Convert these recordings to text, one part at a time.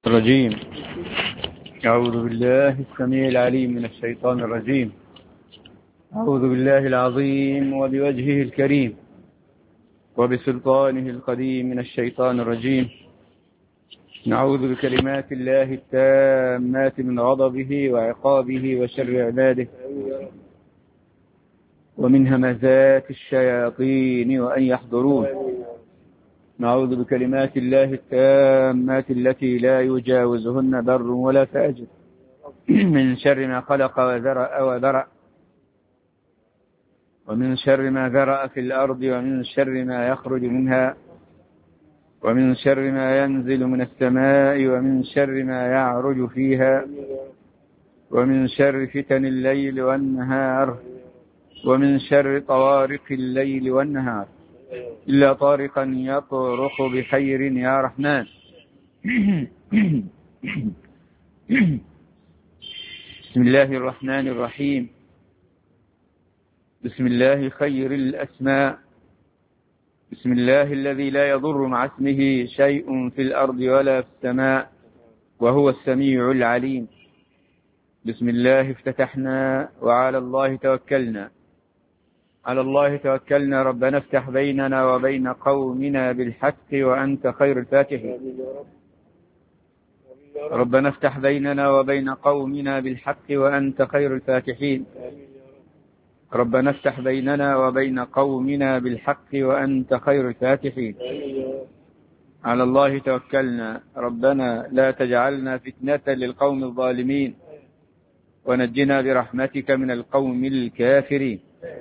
الرجيم. أعوذ بالله السميع العليم من الشيطان الرجيم. أعوذ بالله العظيم وبوجهه الكريم وبسلطانه القديم من الشيطان الرجيم. نعوذ بكلمات الله التامات من غضبه وعقابه وشر عباده ومن همزات الشياطين وأن يحضرون. نعوذ بكلمات الله التامات التي لا يجاوزهن بر ولا فاجر من شر ما خلق وذرأ وبرأ، ومن شر ما ذرأ في الأرض، ومن شر ما يخرج منها، ومن شر ما ينزل من السماء، ومن شر ما يعرج فيها، ومن شر فتن الليل والنهار، ومن شر طوارق الليل والنهار إلا طارقا يطرق بخير يا رحمن. بسم الله الرحمن الرحيم. بسم الله خير الأسماء. بسم الله الذي لا يضر مع اسمه شيء في الأرض ولا في السماء وهو السميع العليم. بسم الله افتتحنا وعلى الله توكلنا. على الله توكلنا. ربنا افتح بيننا وبين قومنا بالحق وأنت خير الفاتحين. ربنا افتح بيننا وبين قومنا بالحق وأنت خير الفاتحين. ربنا افتح بيننا وبين قومنا بالحق وأنت خير الفاتحين. على الله توكلنا. ربنا لا تجعلنا فتنة للقوم الظالمين ونجنا برحمتك من القوم الكافرين.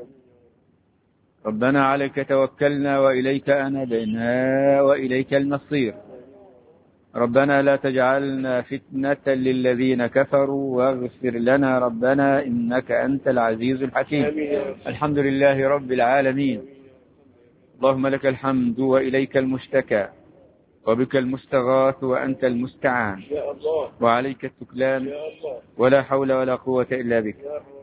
ربنا عليك توكلنا وإليك أنبنا وإليك المصير. ربنا لا تجعلنا فتنة للذين كفروا واغفر لنا ربنا إنك أنت العزيز الحكيم. الحمد لله رب العالمين. اللهم لك الحمد وإليك المشتكى وبك المستغاث وأنت المستعان وعليك التكلان ولا حول ولا قوة إلا بك.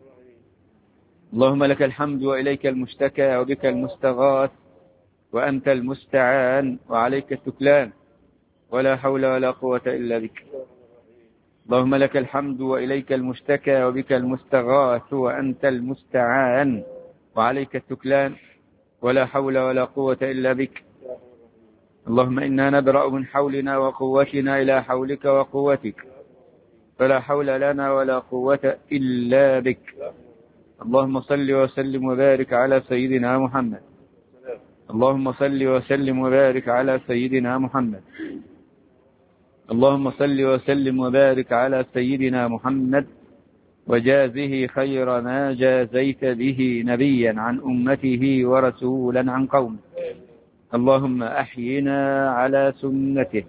اللهم لك الحمد وإليك المشتكى وبك المستغاث وأنت المستعان وعليك التكلان ولا حول ولا قوة إلا بك. اللهم لك الحمد وإليك المشتكى وبك المستغاث وأنت المستعان وعليك التكلان ولا حول ولا قوة إلا بك. اللهم إنا نبرأ من حولنا وقوتنا إلى حولك وقوتك فلا حول لنا ولا قوة إلا بك. اللهم صل وسلم وبارك على سيدنا محمد. اللهم صل وسلم وبارك على سيدنا محمد. اللهم صل وسلم وبارك على سيدنا محمد وجازه خير ما جازيت به نبيا عن أمته ورسولا عن قومه. اللهم أحينا على سنته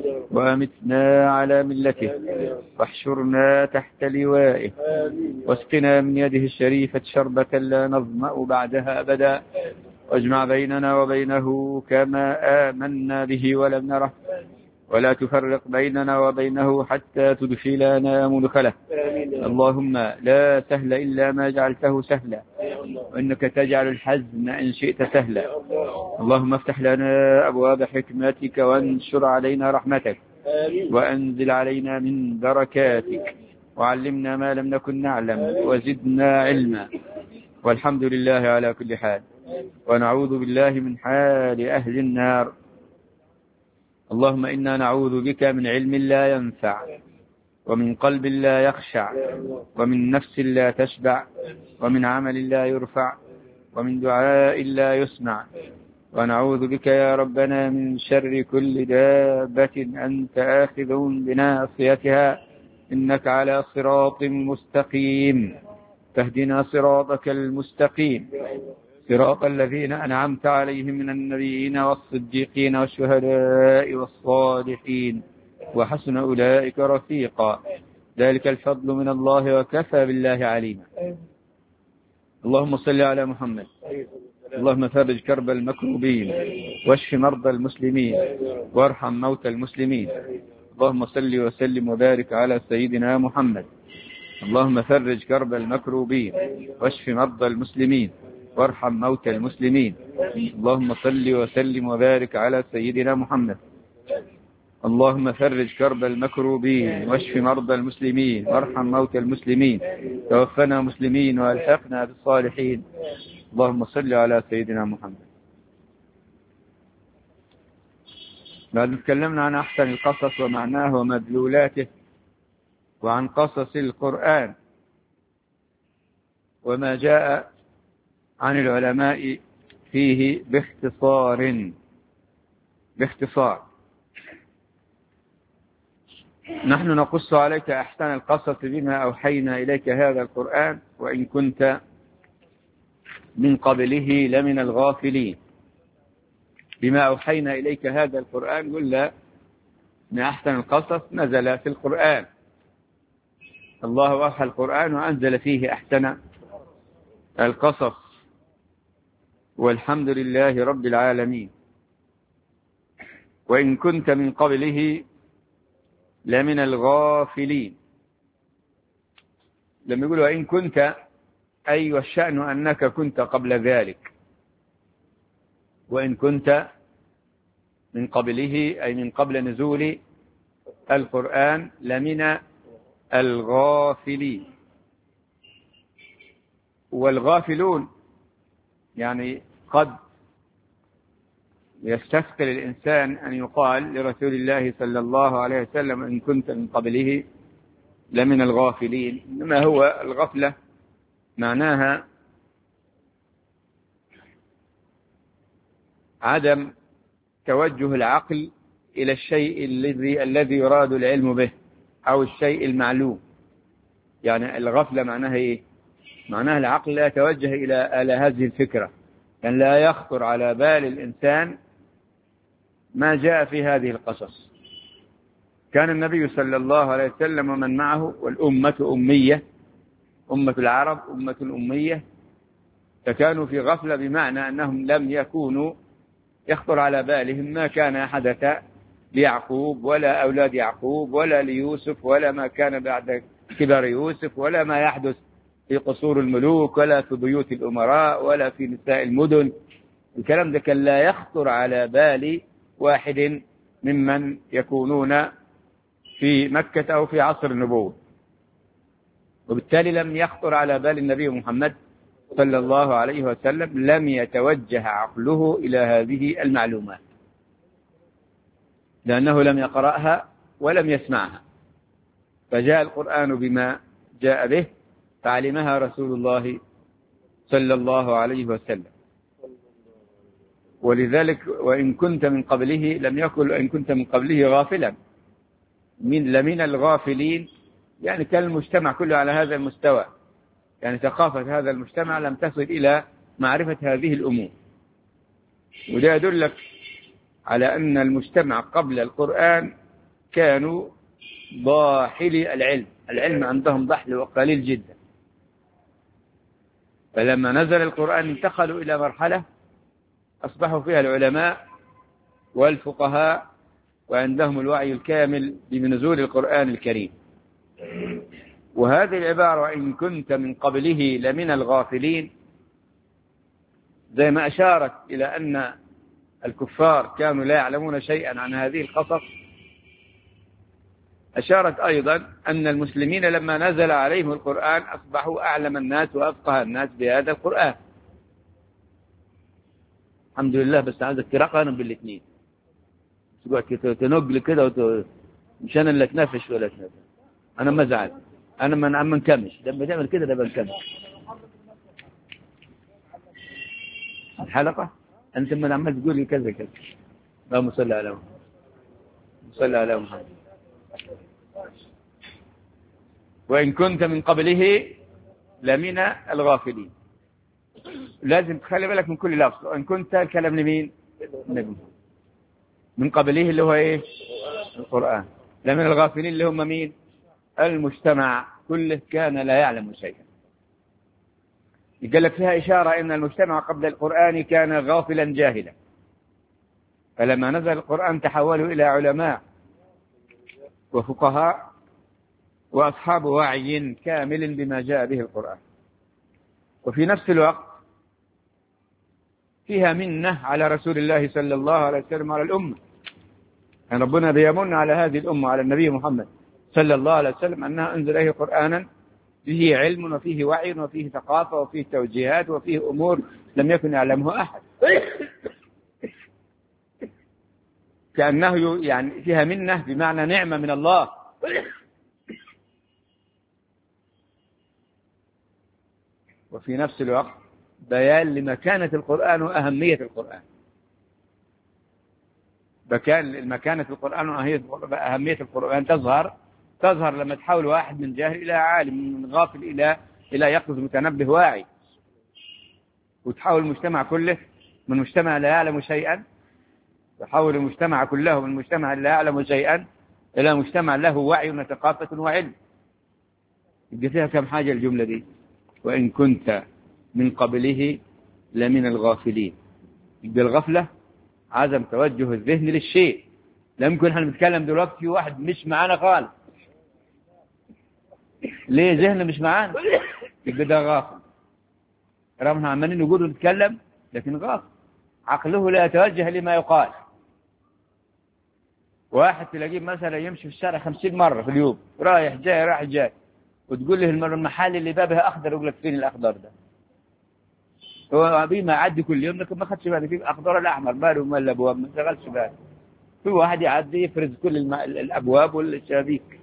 وأمتنا على ملته واحشرنا تحت لوائه واسقنا من يده الشريفة شربة لا نظمأ بعدها أبدا واجمع بيننا وبينه كما آمنا به ولم نره ولا تفرق بيننا وبينه حتى تدخلنا مدخله. اللهم لا سهل إلا ما جعلته سهلا وإنك تجعل الحزن إن شئت سهلا. اللهم افتح لنا أبواب حكمتك وانشر علينا رحمتك وأنزل علينا من بركاتك وعلمنا ما لم نكن نعلم وزدنا علما. والحمد لله على كل حال. ونعوذ بالله من حال أهل النار. اللهم إنا نعوذ بك من علم لا ينفع ومن قلب لا يخشع ومن نفس لا تشبع ومن عمل لا يرفع ومن دعاء لا يسمع. ونعوذ بك يا ربنا من شر كل دابة أنت آخذ بناصيتها إنك على صراط مستقيم فاهدنا صراطك المستقيم صراط الذين أنعمت عليهم من النبيين والصديقين والشهداء والصالحين وحسن أولئك رفيقا ذلك الفضل من الله وكفى بالله عليما. اللهم صل على محمد. اللهم فرج كرب المكروبين واشف مرضى المسلمين وارحم موتى المسلمين. اللهم صل وسلم وبارك على سيدنا محمد. اللهم فرج كرب المكروبين واشف مرضى المسلمين وارحم موتى المسلمين. اللهم صل وسلم وبارك على سيدنا محمد. اللهم فرج كرب المكروبين واشف مرضى المسلمين وارحم موتى المسلمين، توفنا مسلمين والحقنا بالصالحين. اللهم صل على سيدنا محمد. بعد تكلمنا عن أحسن القصص ومعناه ومدلولاته، وعن قصص القرآن وما جاء عن العلماء فيه باختصار. نحن نقص عليك أحسن القصص بما أوحينا إليك هذا القرآن وإن كنت من قبله لمن الغافلين. بما أوحينا إليك هذا القرآن قلنا من أحسن القصص نزل في القرآن، الله أوحى القرآن وأنزل فيه أحسن القصص، والحمد لله رب العالمين. وإن كنت من قبله لمن الغافلين. لما يقولوا وإن كنت أي والشأن أنك كنت قبل ذلك، وإن كنت من قبله أي من قبل نزول القرآن لمن الغافلين. والغافلون يعني قد يستثقل الإنسان أن يقال لرسول الله صلى الله عليه وسلم إن كنت من قبله لمن الغافلين، إنما هو الغفلة معناها عدم توجه العقل إلى الشيء الذي يراد العلم به أو الشيء المعلوم. يعني الغفلة معناها إيه؟ معناها العقل لا يتوجه إلى هذه الفكرة، يعني لا يخطر على بال الإنسان ما جاء في هذه القصص. كان النبي صلى الله عليه وسلم ومن معه والأمة أمية، أمة العرب أمة أمية، فكانوا في غفلة بمعنى أنهم لم يكونوا يخطر على بالهم ما كان حدث ليعقوب ولا أولاد يعقوب ولا ليوسف ولا ما كان بعد كبر يوسف ولا ما يحدث في قصور الملوك ولا في بيوت الأمراء ولا في نساء المدن. الكلام ده كان لا يخطر على بال واحد ممن يكونون في مكة أو في عصر النبوة، وبالتالي لم يخطر على بال النبي محمد صلى الله عليه وسلم، لم يتوجه عقله إلى هذه المعلومات لأنه لم يقرأها ولم يسمعها. فجاء القرآن بما جاء به فعلمها رسول الله صلى الله عليه وسلم. ولذلك وإن كنت من قبله لم يقل إن كنت من قبله غافلا، لمن الغافلين، يعني كان المجتمع كله على هذا المستوى، يعني ثقافة هذا المجتمع لم تصل إلى معرفة هذه الأمور. وده يدلك على أن المجتمع قبل القرآن كانوا ضاحلي العلم عندهم ضحل وقليل جدا. فلما نزل القرآن انتقلوا إلى مرحلة أصبحوا فيها العلماء والفقهاء وعندهم الوعي الكامل بنزول القرآن الكريم. وهذه العبارة إن كنت من قبله لمن الغافلين زي ما أشارت إلى أن الكفار كانوا لا يعلمون شيئا عن هذه القصص، أشارت أيضا أن المسلمين لما نزل عليهم القرآن أصبحوا أعلم الناس وأفقه الناس بهذا القرآن. الحمد لله. بس عايزك ترقنا بالاثنين، تنقل كده مش أنا اللي أتنافش ولا أتنافش، أنا ما زعل، أنا ما نكمش لما تعمل كده ده بنكمش الحلقة. أنت من عمال تقول لي كذا كذا. اللهم صل على محمد، صل على محمد. وإن كنت من قبله لمن الغافلين. لازم تخلي بالك من كل لفظ. وإن كنت الكلام لمين؟ النبي. من قبله اللي هو إيه؟ القرآن. لمن الغافلين اللي هم مين؟ المجتمع كله كان لا يعلم شيئا. يقول لك فيها إشارة إن المجتمع قبل القرآن كان غافلا جاهلا، فلما نزل القرآن تحولوا إلى علماء وفقهاء وأصحاب وعي كامل بما جاء به القرآن. وفي نفس الوقت فيها منة على رسول الله صلى الله عليه وسلم على الأمة، يعني ربنا بيمن على هذه الأمة على النبي محمد صلى الله عليه وسلم أنها أنزل إليه قرآنا فيه علم وفيه وعي وفيه ثقافة وفيه توجيهات وفيه أمور لم يكن يعلمها أحد، كأنه يعني فيها منة بمعنى نعمة من الله. وفي نفس الوقت بيان لمكانة القرآن وأهمية القرآن. مكانة القرآن وأهمية القرآن تظهر لما تحول واحد من جاهل إلى عالم، من غافل إلى يقظ متنبه واعي، وتحول المجتمع كله من مجتمع لا يعلم شيئا، تحول المجتمع كله من مجتمع لا يعلم شيئا إلى مجتمع له وعي وثقافة وعلم. يبقى فيها كم حاجة الجملة دي؟ وإن كنت من قبله لمن الغافلين. يبقى الغفلة عدم توجه الذهن للشيء. لا يمكن احنا نتكلم دلوقتي في واحد مش معانا خالص، ليه؟ ذهنه مش معانا، يبقى ده غافل. رغم احنا عمالين نقول ونتكلم لكن غافل، عقله لا يتوجه لما يقال. واحد تلاقيه مثلا يمشي في الشارع 50 مرة في اليوم، رايح جاي، وتقول له المحل اللي بابها أخضر، يقول لك فين الأخضر ده؟ هو ما يعدي كل يوم لكن ما خدش باله في الأخضر الأحمر، باله ولا الأبواب ما شغلش باله. في واحد يعدي يفرز كل الأبواب والشبابيك.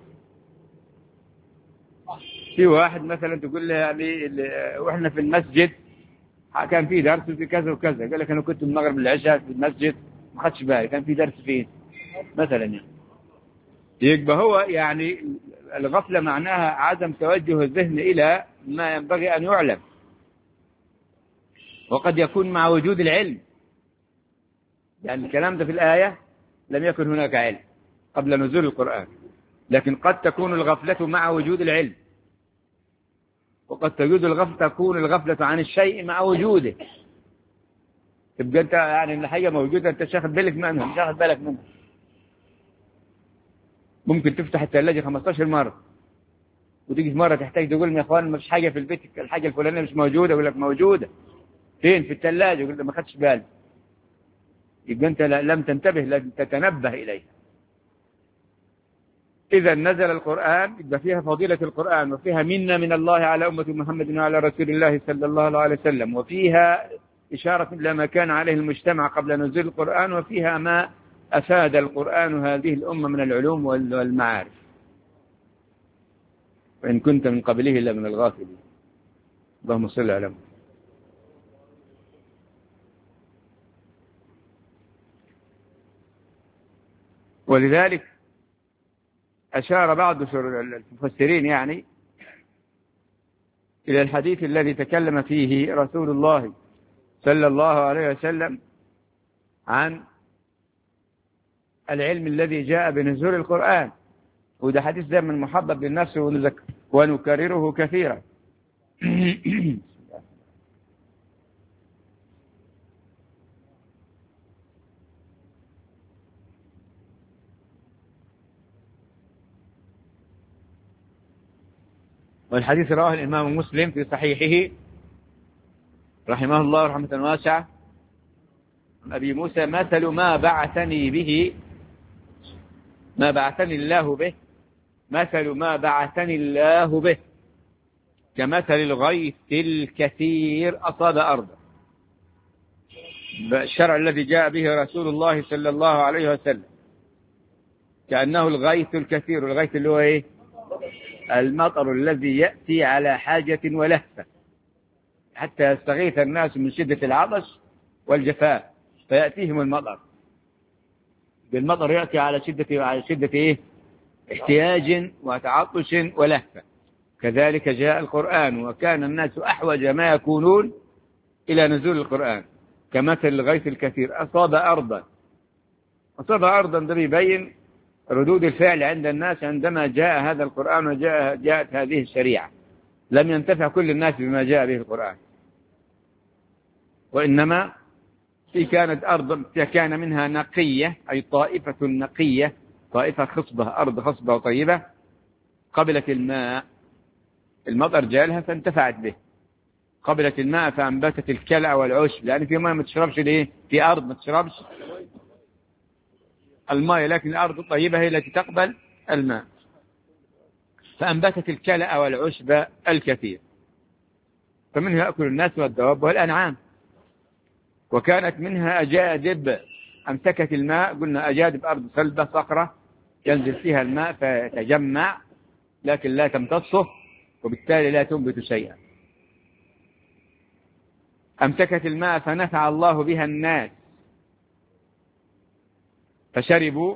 في واحد مثلا تقول له يعني وإحنا في المسجد كان في درس في كذا وكذا، قال لك أنا كنت من المغرب للعشاء في المسجد ما خدش بالي كان في درس فين مثلا. يعني يبقى هو يعني الغفلة معناها عدم توجه الذهن إلى ما ينبغي أن يعلم، وقد يكون مع وجود العلم. يعني الكلام ده في الآية لم يكن هناك علم قبل نزول القرآن، لكن قد تكون الغفلة مع وجود العلم، وقد تكون الغفلة عن الشيء مع وجوده. تبقى أنت يعني الحاجة موجودة أنت شاخد بالك منها، مش شاخد بالك منها. ممكن تفتح الثلاجة 15 مرة وتيجي مرة تحتاج تقول يا اخوان ما فيش حاجة في البيت، الحاجة الفلانية مش موجودة، يقول لك موجودة فين؟ في الثلاجة، يقول لك ما خدش بالي. يبقى أنت لم تنتبه، لم تتنبه إليه. إذا نزل القرآن يبقى فيها فضيلة القرآن، وفيها منة من الله على أمة محمد وعلى رسول الله صلى الله عليه وسلم، وفيها إشارة إلى ما كان عليه المجتمع قبل نزول القرآن، وفيها ما أفاد القرآن هذه الأمة من العلوم والمعارف. وإن كنت من قبله إلا من الغافلين. اللهم صل على محمد. ولذلك أشار بعض المفسرين يعني إلى الحديث الذي تكلم فيه رسول الله صلى الله عليه وسلم عن العلم الذي جاء بنزول القرآن، وده حديث ده من محبب للنفس ونكرره كثيرا. والحديث رواه الإمام مسلم في صحيحه رحمه الله رحمة واسعة عن أبي موسى: مثل ما بعثني الله به كمثل الغيث الكثير أصاب أرضا. الشرع الذي جاء به رسول الله صلى الله عليه وسلم كأنه الغيث الكثير. الغيث اللي هو إيه؟ المطر الذي يأتي على حاجة ولهفة حتى يستغيث الناس من شدة العطش والجفاف فيأتيهم المطر. بالمطر يأتي على شدة إيه؟ احتياج وتعطش ولهفة. كذلك جاء القرآن، وكان الناس أحوج ما يكونون إلى نزول القرآن. كمثل الغيث الكثير أصاب أرضا ده بيبين ردود الفعل عند الناس عندما جاء هذا القرآن وجاءت هذه الشريعة. لم ينتفع كل الناس بما جاء به القرآن، وإنما كانت أرض كان منها نقية، أي طائفة نقية، طائفة خصبة، أرض خصبة وطيبة قبلت الماء، المطر جالها فانتفعت به، قبلت الماء فأنبتت الكلع والعشب، لأن في ماء ما تشربش ليه؟ في أرض ما تشربش الماء، لكن الأرض الطيبة هي التي تقبل الماء. فأنبتت الكلأ والعشب الكثير، فمنه يأكل الناس والدواب والأنعام. وكانت منها أجادب أمسكت الماء، قلنا أجادب أرض صلبة صخرة ينزل فيها الماء فيتجمع، لكن لا تمتصه، وبالتالي لا تنبت شيئا. أمسكت الماء فنفع الله بها الناس، فشربوا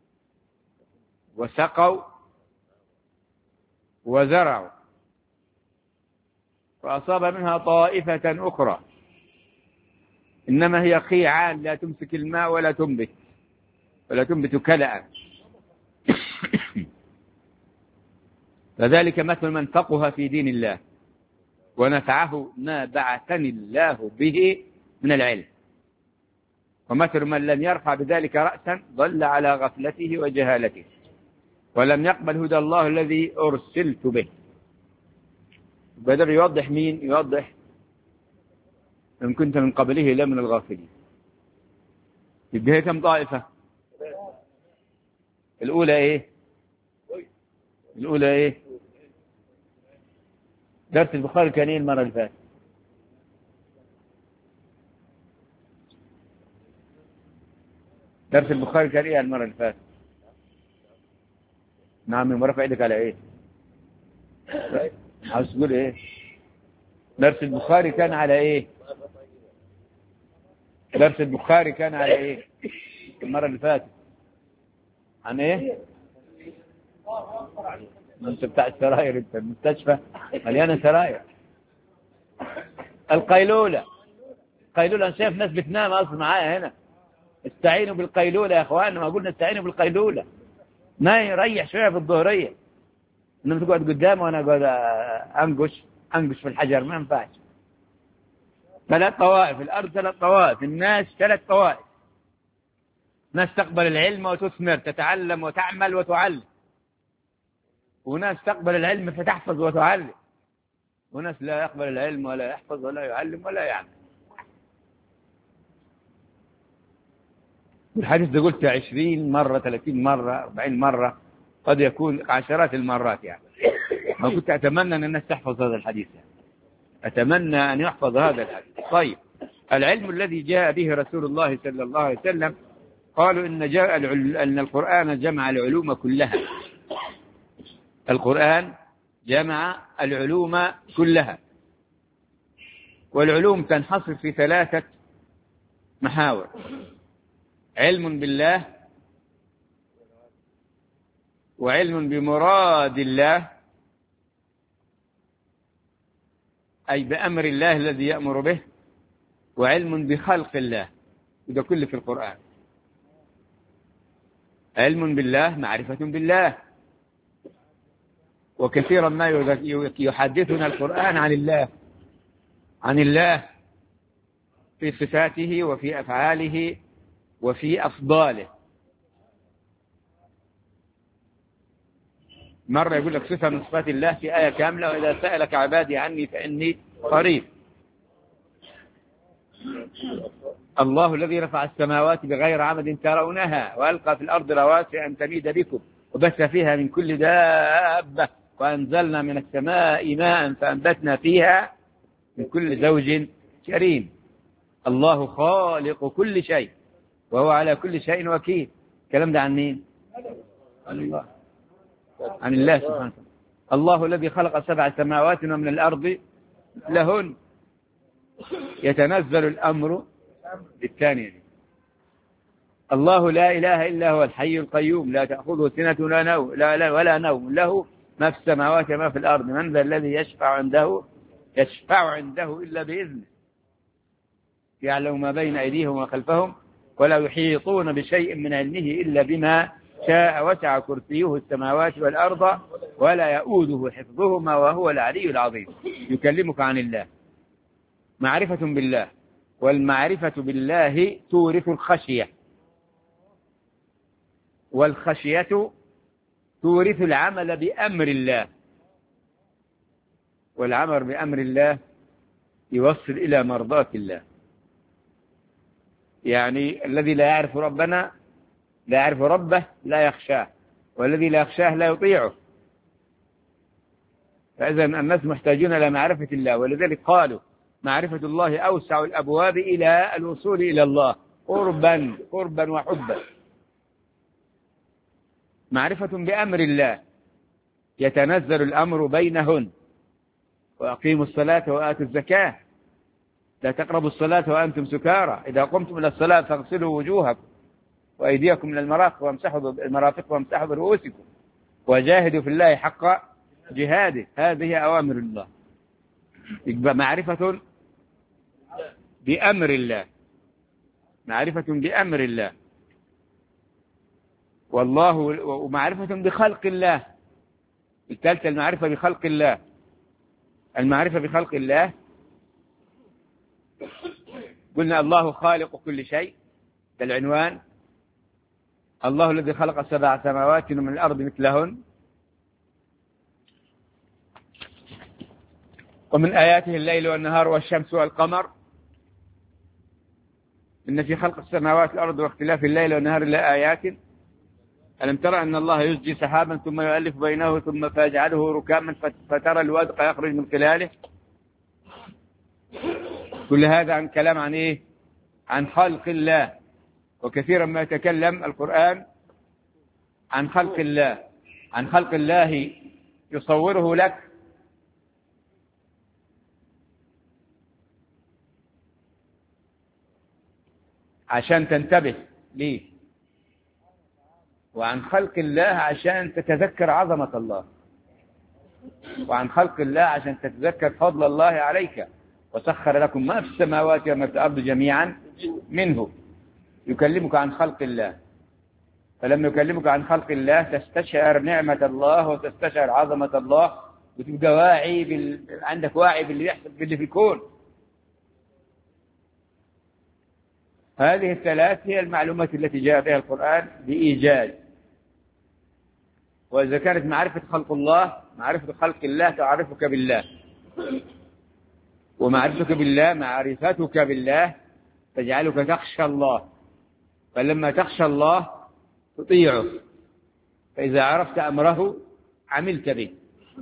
وسقوا وزرعوا، فأصاب منها طائفة أخرى، إنما هي قيعان لا تمسك الماء ولا تنبت كلأ. فذلك مثل من فقه في دين الله ونفعه ما بعثني الله به من العلم، ومثل من لم يرفع بذلك رأسا ضل على غفلته وجهالته ولم يقبل هدى الله الذي أرسلت به. بدأ يوضح مين؟ يوضح إن كنت من قبله لمن الغافلين. يبقى كم طائفة؟ الأولى إيه؟ درس البخاري كان إيه المرة اللي فاتت؟ درس البخاري كان إيه المرة اللي فاتت؟ نعم، مرفع ايدك على إيه؟ عاوز تقول إيه؟ درس البخاري كان على إيه؟ درس البخاري كان على إيه المرة اللي فاتت؟ عن إيه؟ أنت بتاع السراير، أنت المستشفى مليانة سراير. القيلولة أنا شايف ناس بتنام أصلا معايا هنا. استعينوا بالقيلولة يا أخوان، ما قلنا استعينوا بالقيلولة. ما يريح شوية في الظهرية، إنما تقعد قدامه وأنا أقعد أنقش في الحجر، ما ينفعش. 3 طوائف الأرض، 3 طوائف الناس، 3 طوائف. ناس تقبل العلم وتثمر، تتعلم وتعمل وتعلم، وناس تقبل العلم فتحفظ وتعلم، وناس لا يقبل العلم ولا يحفظ ولا يعلم ولا يعمل. الحديث ده قلت 20 مرة 30 مرة 40 مرة، قد يكون عشرات المرات يعني. ما كنت أتمنى أن الناس تحفظ هذا الحديث يعني. أتمنى أن يحفظ هذا الحديث. طيب، العلم الذي جاء به رسول الله صلى الله عليه وسلم، قالوا أن القرآن جمع العلوم كلها. القرآن جمع العلوم كلها، والعلوم تنحصر في 3 محاور: علم بالله، وعلم بمراد الله أي بأمر الله الذي يأمر به، وعلم بخلق الله. وده كله في القرآن. علم بالله معرفة بالله، وكثيرا ما يحدثنا القرآن عن الله في صفاته وفي أفعاله وفي أفضاله. مرة يقول لك صفة من صفات الله في آية كاملة: وإذا سألك عبادي عني فإني قريب. الله الذي رفع السماوات بغير عمد ترونها وألقى في الأرض رواسي أن تميد بكم وبث فيها من كل دابة وأنزلنا من السماء ماء فأنبتنا فيها من كل زوج كريم. الله خالق كل شيء وهو على كل شيء وكيل. الكلام ده عن مين؟ عن الله سبحانه وتعالى. الله الذي خلق 7 سماوات ومن الأرض لهن يتنزل الأمر بالثانية. الله لا إله إلا هو الحي القيوم لا تأخذه سنة ولا نوم، له ما في السماوات وما في الأرض. من ذا الذي يشفع عنده إلا بإذنه، يعلم ما بين أيديهم وخلفهم ولا يحيطون بشيء من علمه إلا بما شاء، وسع كرسيه السماوات والأرض ولا يؤوده حفظهما وهو العلي العظيم. يكلمك عن الله، معرفة بالله، والمعرفة بالله تورث الخشية، والخشية تورث العمل بأمر الله، والعمل بأمر الله يوصل إلى مرضاة الله. يعني الذي لا يعرف ربنا لا يعرف ربه لا يخشاه، والذي لا يخشاه لا يطيعه. فإذا الناس محتاجون إلى معرفة الله، ولذلك قالوا معرفة الله أوسع الأبواب إلى الوصول إلى الله قربا وحبا. معرفة بأمر الله يتنزل الأمر بينهن، وأقيموا الصلاة وآتوا الزكاة، لا تقربوا الصلاة وأنتم سكارى، إذا قمتم إلى الصلاة فاغسلوا وجوهكم وأيديكم إلى المرافق وامسحوا برؤوسكم وجاهدوا في الله حق جهاده. هذه أوامر الله. يبقى معرفة بأمر الله، معرفة بأمر الله. والله ومعرفة بخلق الله. الثالثة المعرفة بخلق الله. المعرفة بخلق الله قلنا الله خالق كل شيء، ده العنوان. الله الذي خلق 7 سماوات ومن الأرض مثلهن، ومن آياته الليل والنهار والشمس والقمر، إن في خلق السماوات والأرض واختلاف الليل والنهار لآيات. ألم ترى أن الله يزجي سحابا ثم يؤلف بينه ثم فيجعله ركاما فترى الودق يخرج من خلاله. كل هذا عن كلام عن إيه؟ عن خلق الله. وكثيرا ما يتكلم القرآن عن خلق الله، عن خلق الله يصوره لك عشان تنتبه ليه، وعن خلق الله عشان تتذكر عظمة الله، وعن خلق الله عشان تتذكر فضل الله عليك. وسخر لكم ما في السماوات وما في الأرض جميعا منه. يكلمك عن خلق الله، فلما يكلمك عن خلق الله تستشعر نعمة الله وتستشعر عظمة الله، وتبقى واعي عندك وعي باللي يحصل باللي في الكون. هذه الثلاث هي المعلومات التي جاء بها القرآن بإيجاز. وإذا كانت معرفة خلق الله، معرفة خلق الله تعرفك بالله، ومعرفتك بالله معرفتك بالله تجعلك تخشى الله، فلما تخشى الله تطيعه، فإذا عرفت أمره عملت به.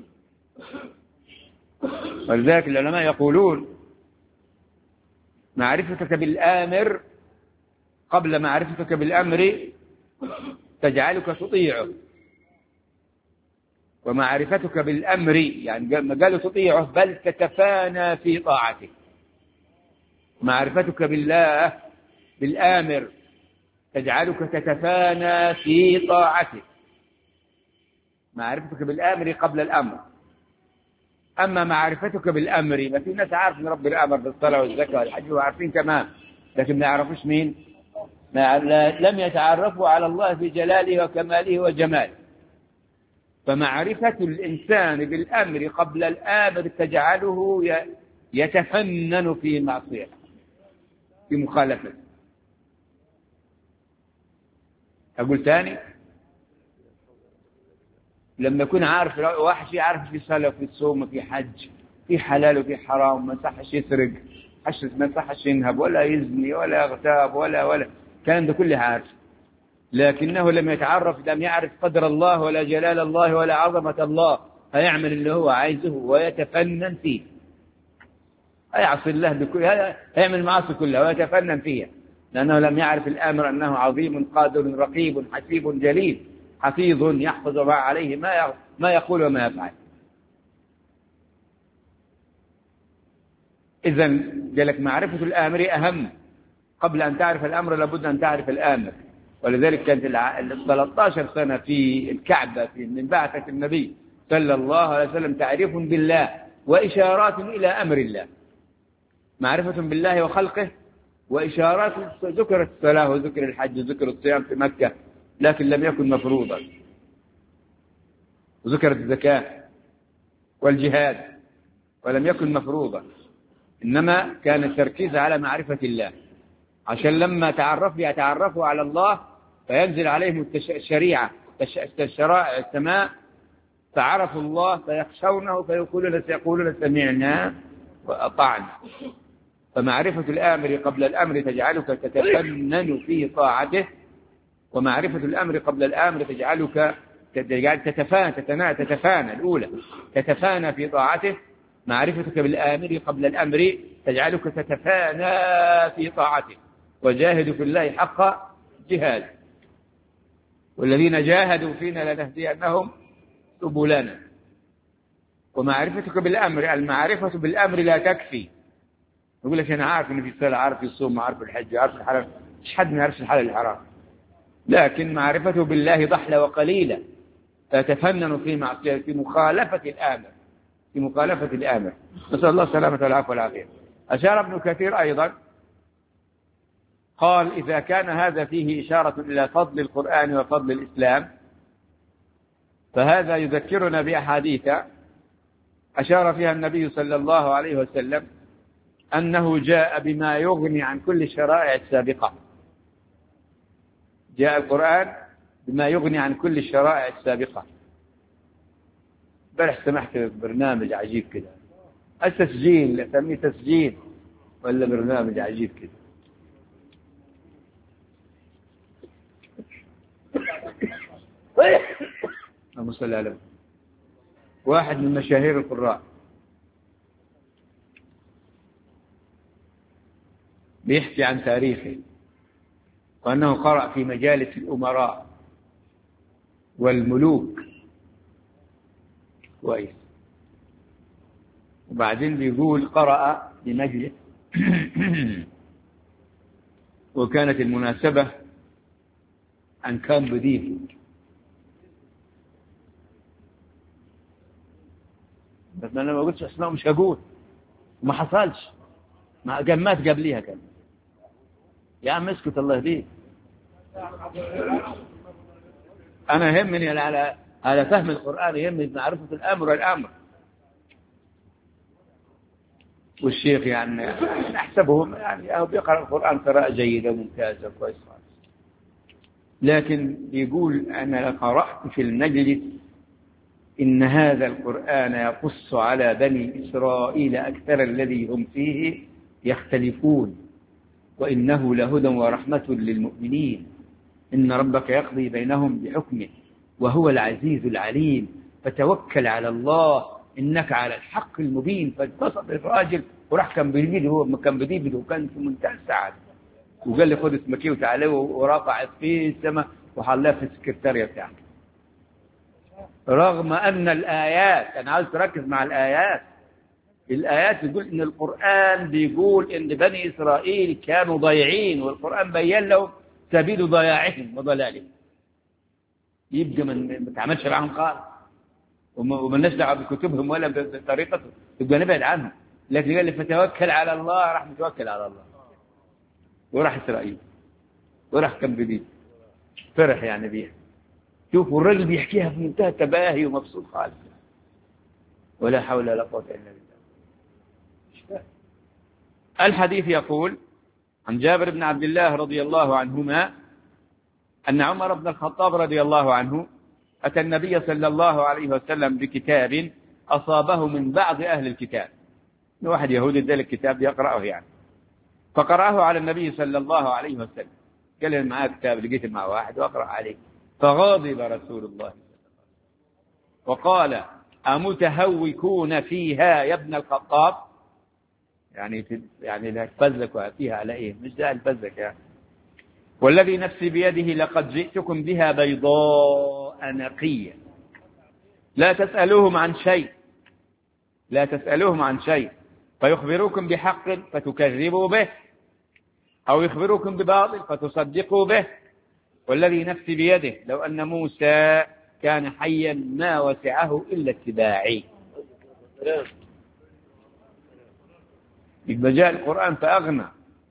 ولذلك العلماء يقولون معرفتك بالآمر قبل معرفتك بالأمر تجعلك تطيعه، ومعرفتك بالأمر يعني ما قالوا تطيعه بل تتفانى في طاعته. معرفتك بالله بالآمر تجعلك تتفانى في طاعته، معرفتك بالآمر قبل الأمر. أما معرفتك بالأمر، ما في ناس عارف من رب الأمر بالصلاة والزكاة والحج وعارفين تمام، لكن ما يعرفوش مين؟ لم يتعرفوا على الله في جلاله وكماله وجماله. فمعرفة الإنسان بالأمر قبل الآمر تجعله يتفنن في معصية، في مخالفة. أقول ثاني، لما يكون عارف واحد في عارف في صلاة وفي صوم وفي حج، في حلال وفي حرام، ما صحش يسرق، ما صحش ينهب ولا يزني ولا يغتاب ولا كان ده كله عارف، لكنه لم يعرف قدر الله ولا جلال الله ولا عظمة الله، فيعمل اللي هو عايزه ويتفنن فيه، يعصي الله يعمل المعاصي كلها ويتفنن فيها، لأنه لم يعرف الآمر أنه عظيم قادر رقيب حسيب جليل حفيظ يحفظ ما عليه ما يقول وما يفعل. إذن قال لك معرفة الآمر أهم، قبل أن تعرف الأمر لابد أن تعرف الآمر. ولذلك كانت 13 سنة في الكعبة من بعثة النبي صلى الله عليه وسلم تعريف بالله وإشارات إلى أمر الله، معرفة بالله وخلقه وإشارات. ذكرت الصلاة وذكر الحج وذكر الصيام في مكة لكن لم يكن مفروضا، وذكرت الزكاة والجهاد ولم يكن مفروضا، إنما كان التركيز على معرفة الله، عشان لما يتعرفوا على الله فينزل عليهم الشريعة الشرائع السماء، فعرفوا الله فيخشونه فيقولون سمعنا وأطعنا. فمعرفة الآمر قبل الأمر تجعلك تتفنن في طاعته، ومعرفة الأمر قبل الآمر تجعلك تتفانى الأولى، تتفانى في طاعته. معرفتك بالآمر قبل الأمر تجعلك تتفانى في طاعته. وجاهدوا في الله حق جهاد، والذين جاهدوا فينا لنهدينهم سبلنا. ومعرفتك بالأمر، المعرفة بالأمر لا تكفي. يقول لك أنا عارف إن في الصلاة، عارف في الصوم، عارف في الحج، عارف في الحرام. مش حد ما يعرفش الحلال الحرام، لكن معرفته بالله ضحلة وقليلة، فتفنن في معصية، في مخالفة الآمر، في مخالفة الآمر. نسأل الله السلامة والعافية والعافية. أشار ابن كثير أيضا قال: إذا كان هذا فيه إشارة إلى فضل القرآن وفضل الإسلام، فهذا يذكرنا بأحاديث أشار فيها النبي صلى الله عليه وسلم أنه جاء بما يغني عن كل الشرائع السابقة. جاء القرآن بما يغني عن كل الشرائع السابقة. امبارح سمحت برنامج عجيب كده، التسجيل أسميه تسجيل ولا برنامج عجيب كده. اللهم صل على واحد من مشاهير القراء بيحكي عن تاريخه، وأنه قرأ في مجالس الأمراء والملوك كويس. وبعدين بيقول قرأ بمجلس وكانت المناسبة عن كامب ديفيد، بس أنا ما قلتش اسمه، مش هقول، ما حصلش، ما جمات قبليها كان. يا عم اسكت الله يهديك. أنا يهمني على فهم القرآن، يهمني معرفة الأمر والأمر. والشيخ يعني نحسبهم يعني بيقرأ القرآن قراءة جيدة ممتازة كويس، لكن يقول أنا قرأت في المجلس إن هذا القرآن يقص على بني إسرائيل أكثر الذي هم فيه يختلفون، وإنه لهدى ورحمة للمؤمنين. إن ربك يقضي بينهم بحكمه وهو العزيز العليم، فتوكل على الله إنك على الحق المبين. فاتصل الراجل وراح كان بيجيد، هو كان بديبد وكان في منتهى السعادة، وقال لي خذ اسمك وتعالى، ورافع في السماء وحلاه في السكرتارية بتاعته. رغم أن الآيات، أنا عايز تركز مع الآيات، الآيات تقول إن القرآن بيقول إن بني إسرائيل كانوا ضايعين، والقرآن بيّن لهم سبيل ضياعهم وضلالهم. يبقى ما تعملش معهم خالص، وما نشدع بكتبهم ولا بطريقتهم، يبقى نبعد عنهم. لكن قال لي فتوكل على الله، راح نتوكل على الله، وراح إسرائيل وراح كم بديد، فرح يعني بيها. شوفوا الرجل بيحكيها في منتهى التباهي ومبسوط خالص، ولا حول ولا قوة إلا بالله. الحديث يقول عن جابر بن عبد الله رضي الله عنهما أن عمر بن الخطاب رضي الله عنه أتى النبي صلى الله عليه وسلم بكتاب أصابه من بعض أهل الكتاب. واحد يهودي ادى الكتاب يقرأه يعني، فقرأه على النبي صلى الله عليه وسلم. قال له معاه كتاب، لقيت مع واحد وأقرأ عليه. فغاضب رسول الله وقال: أمتهوكون فيها يا ابن الخطاب؟ يعني لا تفزك فيها على إيه؟ مش ده الفزك يعني. والذي نفسي بيده لقد جئتكم بها بيضاء نقية، لا تسألوهم عن شيء، لا تسألوهم عن شيء، فيخبروكم بحق فتكذبوا به، أو يخبروكم بباطل فتصدقوا به. والذي نفسي بيده لو أن موسى كان حيا ما وسعه إلا اتباعي. يبقى جاء القرآن فأغنى.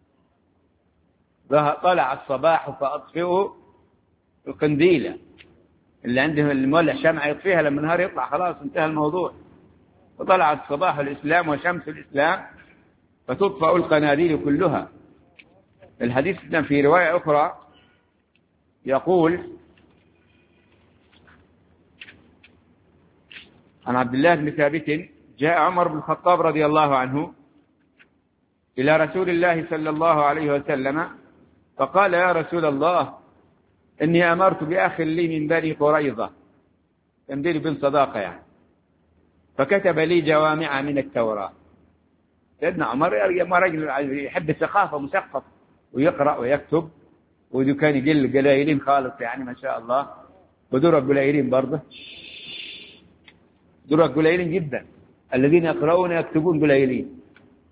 طلع الصباح فأطفئوا القنديلة، اللي عنده المولع شمعة يطفيها، لما النهار يطلع خلاص انتهى الموضوع. فطلع الصباح الإسلام وشمس الإسلام فتطفأ القناديل كلها. الحديث في رواية أخرى يقول عن عبد الله بن ثابت: جاء عمر بن الخطاب رضي الله عنه إلى رسول الله صلى الله عليه وسلم فقال: يا رسول الله، إني أمرت بأخ لي من بني قريظة، كان بيني وبين صداقة يعني، فكتب لي جوامع من التوراة. سيدنا عمر رجل يحب الثقافة، مثقف ويقرأ ويكتب، وذو كان يقل قليلين خالص يعني ما شاء الله، ودول قليلين برضه، دول قليلين جدا، الذين يقرؤون يكتبون قليلين.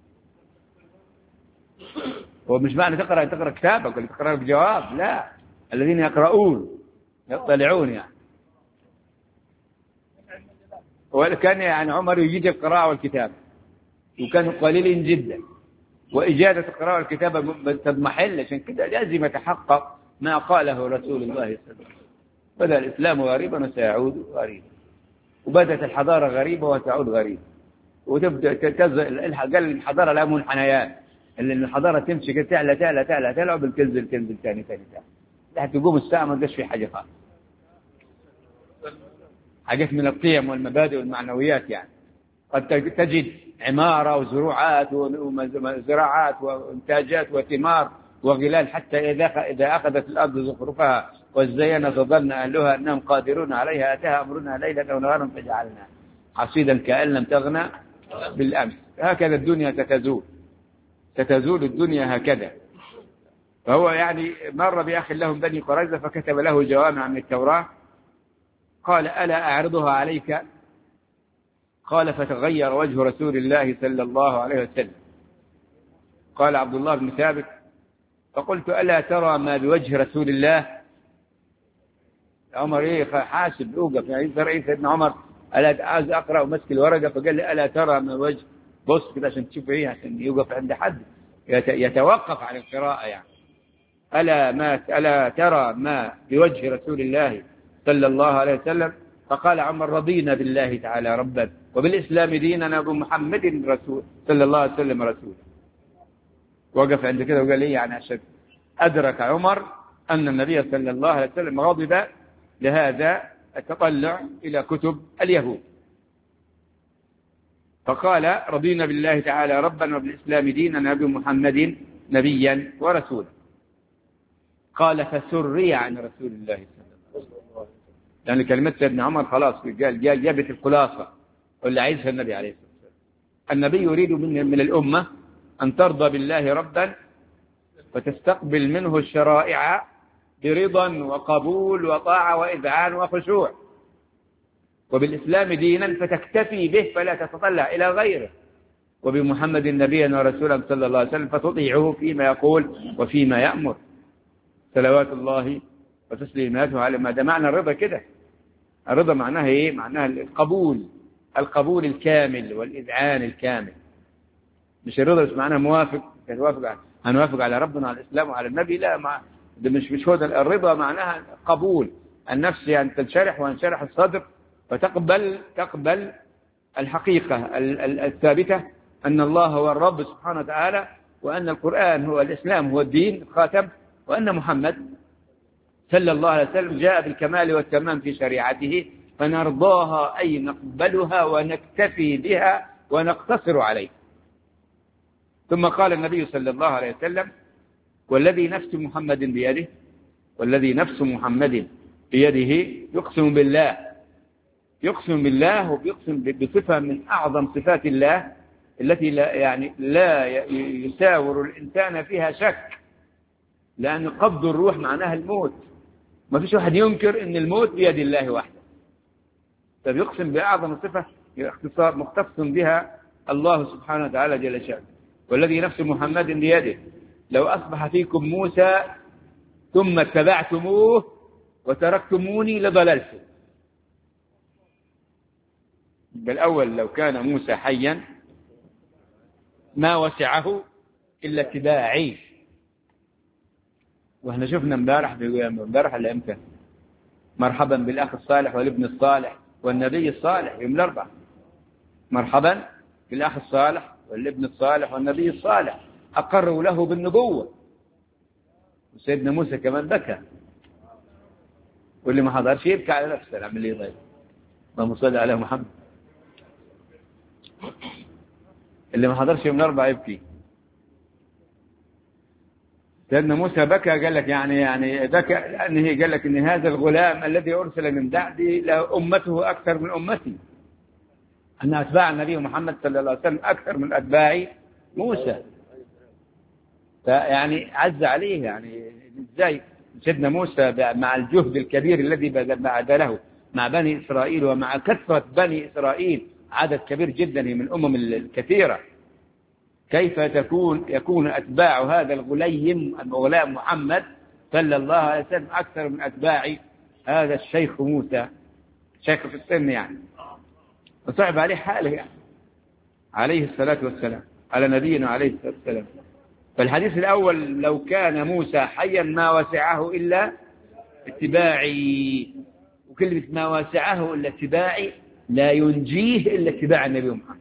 ومش معنى تقرأ كتابك ولا تقرأ بجواب، لا، الذين يقرؤون يطلعون يعني. وكان يعني عمر يجيد القراءة والكتابة، وكانوا قليلين جدا، وإجادة القراءة والكتابة تضمحل، عشان كده لازم يتحقق ما قاله رسول الله صلى الله عليه وسلم: بدأ الإسلام غريبا وسيعود غريبا، وبدأت الحضارة غريبة وتعود غريبة، وتبدأ قال الحضارة لها منحنيات، اللي الحضارة تمشي كده تعلى تعلى تعلى تعلى وبالتنزل تنزل ثاني لحتى تقوم الساعة ما تبقاش في حاجة خالص، حاجات من القيم والمبادئ والمعنويات يعني. قد تجد عمارة وزروعات وزراعات وإنتاجات وثمار وغلال، حتى إذا أخذت الأرض زخرفها وزينت ظن أهلها أنهم قادرون عليها أتاها أمرنا ليلا أو نهارا فجعلنا حصيدا كأن لم تغنى بالأمس. هكذا الدنيا ستزول الدنيا هكذا. فهو يعني مر بأخ لهم بني قريظة فكتب له جوامع من التوراة، قال: ألا أعرضها عليك؟ قال: فتغير وجه رسول الله صلى الله عليه وسلم. قال عبد الله بن ثابت: فقلت: ألا ترى ما بوجه رسول الله؟ عمر حاسب اوقف يعني، ترى سيدنا عمر ألا عايز أقرأ ومسك الورقة، فقال لي: ألا ترى ما وجه، بص كده عشان تشوف عشان يوقف عند حد يتوقف عن القراءة يعني. ألا ترى ما بوجه رسول الله صلى الله عليه وسلم؟ فقال عمر: رضينا بالله تعالى ربا وبالإسلام ديننا وبمحمد رسول صلى الله عليه وسلم رسولا. وقف عند كده وقال لي يعني عشان أدرك عمر أن النبي صلى الله عليه وسلم غضب لهذا التطلع إلى كتب اليهود. فقال: رضينا بالله تعالى ربا وبالإسلام ديننا وبمحمد نبيا ورسولا. قال: فسري عن رسول الله صلى الله عليه وسلم. يعني كلمة سيدنا عمر خلاص قال جابت الخلاصة واللي عايزها النبي عليه الصلاة والسلام. النبي يريد من الأمة أن ترضى بالله ربا وتستقبل منه الشرائع برضا وقبول وطاعة وإذعان وخشوع، وبالإسلام دينا فتكتفي به فلا تتطلع إلى غيره، وبمحمد نبيا ورسولا صلى الله عليه وسلم فتطيعه فيما يقول وفيما يأمر صلوات الله وتسليماته على ما. ده معنى الرضا كده. الرضا معناها إيه؟ معناها القبول الكامل والإذعان الكامل. مش الرضا مش معناها هنوافق على ربنا على الإسلام وعلى النبي، لا، ده مش هو ده الرضا. معناها قبول النفس، يعني تنشرح وانشرح الصدر تقبل الحقيقة الثابتة أن الله هو الرب سبحانه وتعالى، وأن القرآن هو الإسلام هو الدين الخاتم، وأن محمد صلى الله عليه وسلم جاء بالكمال والتمام في شريعته، فنرضاها أي نقبلها ونكتفي بها ونقتصر عليه. ثم قال النبي صلى الله عليه وسلم: والذي نفس محمد بيده يقسم بالله وبيقسم بصفة من أعظم صفات الله التي لا يساور الإنسان فيها شك، لأن قبض الروح معناها الموت. ما فيش واحد ينكر أن الموت بيد الله وحده، فبيقسم بأعظم صفة مختص بها الله سبحانه وتعالى جل شأنه. والذي نفس محمد بيده لو أصبح فيكم موسى ثم اتبعتموه وتركتموني لضللتم. بالأول لو كان موسى حيا ما وسعه إلا اتباعي. واحنا شفنا امبارح ولا امتى مرحبا بالأخ الصالح والابن الصالح والنبي الصالح يوم الأربعاء. مرحبا بالأخ الصالح والابن الصالح والنبي الصالح، أقروا له بالنبوة. وسيدنا موسى كمان بكى، واللي ما حضرش يبكي على نفسه. نعمل ايه طيب؟ اللهم صل على محمد. اللي ما حضرش يوم الأربعاء يبكي. سيدنا موسى بكى، قال لك يعني بكى لأنه قال لك إن هذا الغلام الذي أرسل من بعدي له أمته أكثر من أمتي، أن أتباع النبي محمد صلى الله عليه وسلم أكثر من أتباع موسى. فيعني عز عليه، يعني إزاي سيدنا موسى مع الجهد الكبير الذي بذله مع بني إسرائيل، ومع كثرة بني إسرائيل عدد كبير جدا من الأمم الكثيرة، كيف يكون أتباع هذا الغلام محمد صلى الله عليه وسلم أكثر من أتباع هذا الشيخ موسى، شيخ في السن يعني، وصعب عليه حاله يعني عليه الصلاة والسلام، على نبينا عليه الصلاة والسلام. فالحديث الأول لو كان موسى حيا ما وسعه إلا اتباعي، وكلمة ما وسعه إلا اتباعي لا ينجيه إلا اتباع النبي محمد،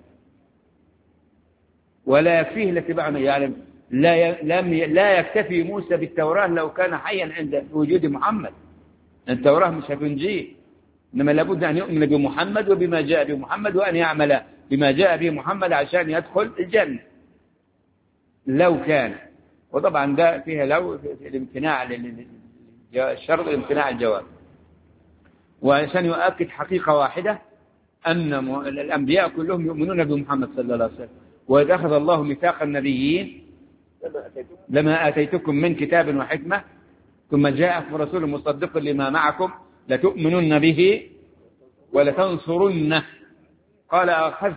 ولا يكفيه إلا اتباع يعني لا يكتفي موسى بالتوراة لو كان حيا عند وجود محمد، التوراة مش هتنجيه، إنما لابد أن يؤمن بمحمد وبما جاء بمحمد، وأن يعمل بما جاء به محمد عشان يدخل الجنة لو كان. وطبعا ده فيها لو في الامتناع الشرط الامتناع الجواب. وعشان يؤكد حقيقة واحدة أن الأنبياء كلهم يؤمنون بمحمد صلى الله عليه وسلم، وإذ أخذ الله ميثاق النبيين لما آتيتكم من كتاب وحكمة ثم جاءكم رسول مصدق لما معكم لتؤمنن به ولتنصرنه، قال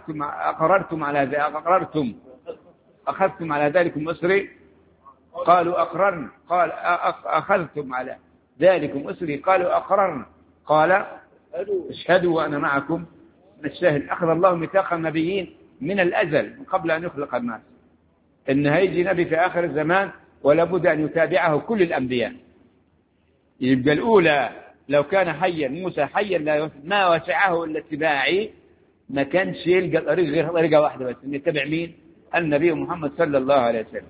أخذتم على ذلكم إصري، قالوا أقررنا، قال أخذتم على ذلكم إصري، قالوا أقررنا، قال اشهدوا وأنا معكم من الشاهد. أخذ الله ميثاق النبيين من الأزل، من قبل أن يخلق الناس، إن هيجي نبي في آخر الزمان ولا بد أن يتابعه كل الأنبياء. يبقى الأولى لو كان حيا موسى حيا ما وسعه إلا اتباعي، ما كانش يلقى طريق غير طريقة واحدة بس، إن يتبع مين؟ النبي محمد صلى الله عليه وسلم.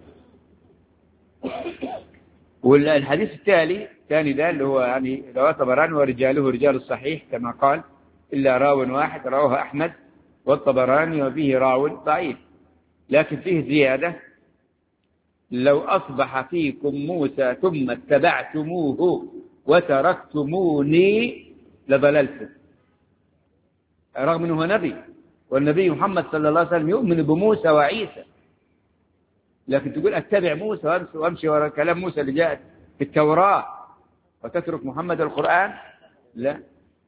والحديث التالي ثاني ده اللي هو يعني رواه الطبراني ورجاله رجال الصحيح كما قال، إلا راو واحد رواه أحمد والطبراني، وفيه راو ضعيف لكن فيه زيادة: لو أصبح فيكم موسى ثم اتبعتموه وتركتموني لضللتم. رغم أنه نبي، والنبي محمد صلى الله عليه وسلم يؤمن بموسى وعيسى، لكن تقول أتبع موسى وأمشي وراء كلام موسى اللي جاء في التوراة وتترك محمد القرآن؟ لا.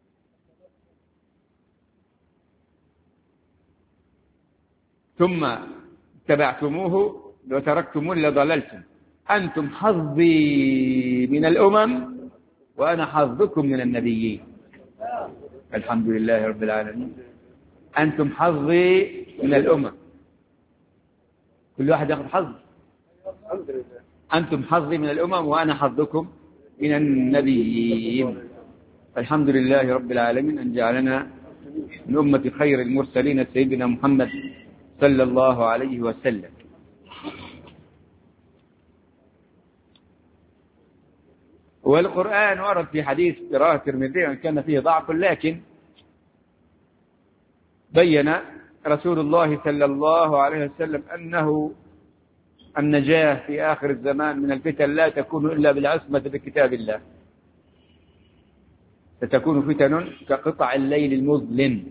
ثم اتبعتموه وتركتموني لضللتم، أنتم حظي من الأمم وأنا حظكم من النبيين. الحمد لله رب العالمين. أنتم حظي من الأمم، كل واحد يأخذ حظ. أنتم حظي من الأمم وأنا حظكم من النبيين. الحمد لله رب العالمين أن جعلنا من أمة خير المرسلين سيدنا محمد صلى الله عليه وسلم. والقرآن ورد في حديث رواه الترمذي وإن كان فيه ضعف، لكن بين رسول الله صلى الله عليه وسلم أنه النجاة في آخر الزمان من الفتن لا تكون إلا بالعصمة بكتاب الله، ستكون فتن كقطع الليل المظلم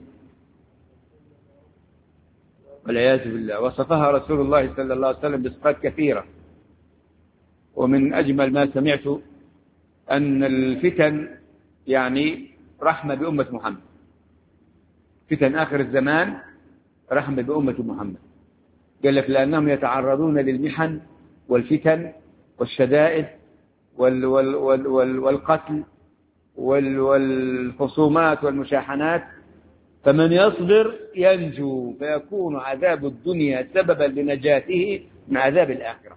والعياذ بالله. وصفها رسول الله صلى الله عليه وسلم بصفات كثيرة، ومن أجمل ما سمعت أن الفتن يعني رحمة بأمة محمد، فتن آخر الزمان رحمة بأمة محمد. قال لك لأنهم يتعرضون للمحن والفتن والشدائد والقتل والخصومات والمشاحنات، فمن يصبر ينجو، فيكون عذاب الدنيا سببا لنجاته من عذاب الآخرة.